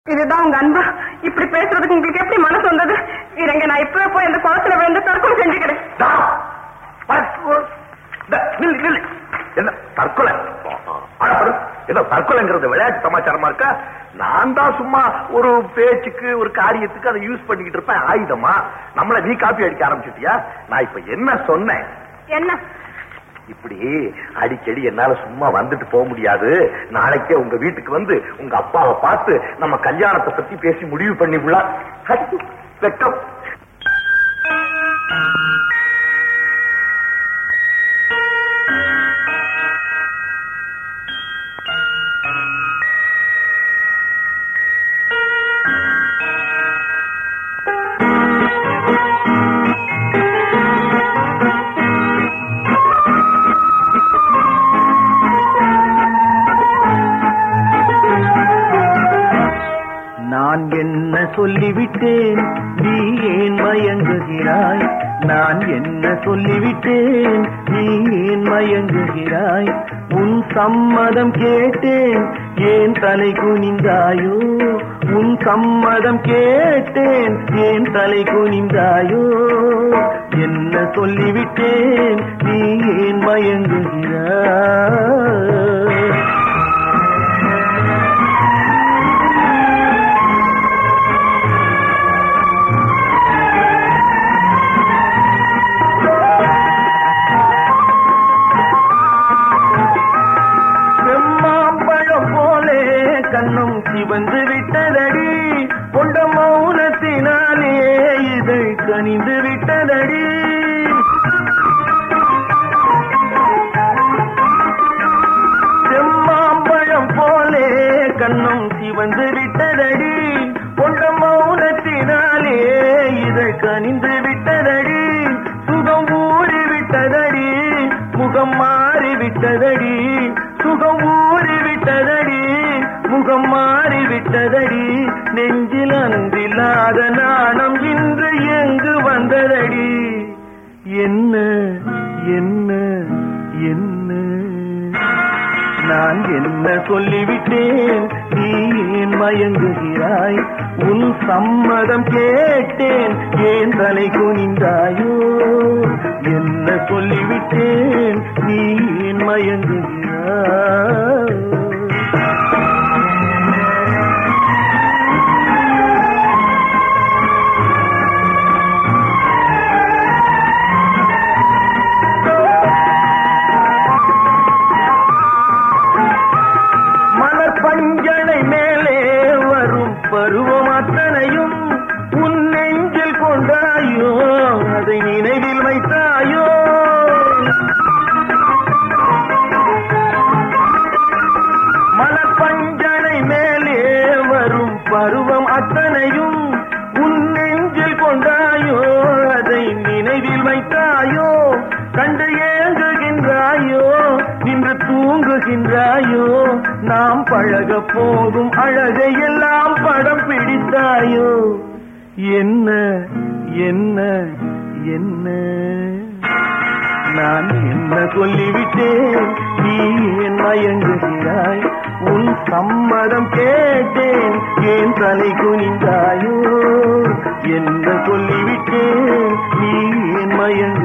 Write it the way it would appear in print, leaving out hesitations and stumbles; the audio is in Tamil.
இதுதான் உங்க அன்பா? இப்படி பேசுறதுக்கு உங்களுக்கு எப்படி மனசு வந்தது? இருங்க, நான் இப்பவே போய் அந்த குளத்துல விழுந்து தற்கொலை செஞ்சுக்கிறேன். என்ன தற்கொலை? ஏதோ தற்கொலைங்கிறது விளையாட்டு சமாச்சாரமா இருக்கா? நான் தான் சும்மா ஒரு பேச்சுக்கு ஒரு காரியத்துக்கு அதை யூஸ் பண்ணிக்கிட்டு இருப்பேன். ஆயுதமா நம்மள நீ காப்பி அடிக்க ஆரம்பிச்சிட்டியா? நான் இப்ப என்ன சொன்னேன்? என்ன? இப்படி அடிக்கடி என்னால சும்மா வந்துட்டு போக முடியாது. நாளைக்கே உங்க வீட்டுக்கு வந்து உங்க அப்பாவை பார்த்து நம்ம கல்யாணத்தை பத்தி பேசி முடிவு பண்ணிவிடலாம். வெக்கம். நான் என்ன சொல்லிவிட்டேன், நீ ஏன் மயங்குகிறாய்? நான் என்ன சொல்லிவிட்டேன், நீ ஏன் மயங்குகிறாய்? உன் சம்மதம் கேட்டேன், ஏன் தலை குனிந்தாயோ? உன் சம்மதம் கேட்டேன், ஏன் தலை குனிந்தாயோ? என்ன சொல்லிவிட்டேன், நீ ஏன் மயங்குகிறாய்? கண்ணும் சிவந்து விட்டதடி, கொண்ட மௌனத்தினாலே இதை கனிந்து விட்டதடி. செம்மாம்பழம் போலே கண்ணும் சிவந்து விட்டதடி, கொண்ட மௌனத்தினாலே இதை கனிந்து விட்டதடி. சுகம் ஊறி விட்டதடி, முகம் மாறி விட்டதடி. சுகம் ஊறி விட்டதடி, முகம் மாறிவிட்டதடி. நெஞ்சில் அன்றில்லாத நாணம் இன்று எங்கு வந்ததடி? என்ன என்ன என்ன? நான் என்ன சொல்லிவிட்டேன், நீ ஏன் மயங்குகிறாய்? உன் சம்மதம் கேட்டேன், ஏன் தலை குனிந்தாயோ? என்ன சொல்லிவிட்டேன், நீ ஏன் மயங்குகிறாய்? பஞ்சனை மேலே வரும் பருவம் அத்தனையும் உன் நெஞ்சில் கொண்டாயோ? அதை நினைவில் வைத்தாயோ? மலப்பஞ்சனை மேலே வரும் பருவம் அத்தனையும் உன் நெஞ்சில் கொண்டாயோ? அதை நினைவில் வைத்தாயோ? கண்டு ஏங்குகின்றாயோ, நின்று தூங்குகின்றாயோ? நாம் பழக போகும் அழகை எல்லாம் படம் பிடித்தாயோ? என்ன என்ன என்ன? நான் என்ன சொல்லிவிட்டேன், நீ ஏன் மயங்குகிறாய்? உன் சம்மதம் கேட்டேன், ஏன் தலை குனிந்தாயோ? என்ன சொல்லிவிட்டேன், நீ ஏன் மயங்கு